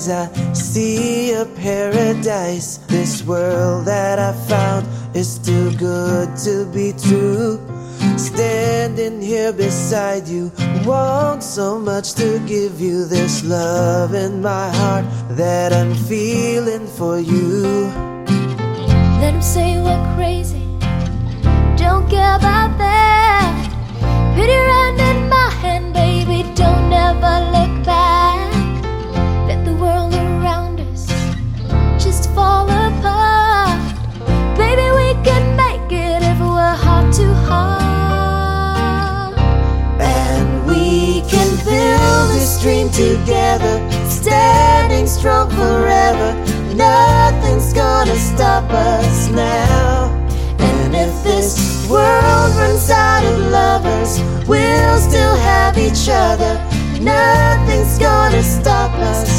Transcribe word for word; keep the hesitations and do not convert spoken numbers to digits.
eyes I see a paradise. This world that I found is too good to be true. Standing here beside you, want so much to give you this love in my heart that I'm feeling for you. Let them say we're crazy, don't care about that. Put your hand in my hand, baby, don't ever look back. Let the world around us just fall apart. Baby, we can make it if we're heart to heart. And we can build this dream together, standing strong forever. Nothing's gonna stop us now. And if this world runs out of lovers, we'll still have each other. Nothing's gonna stop us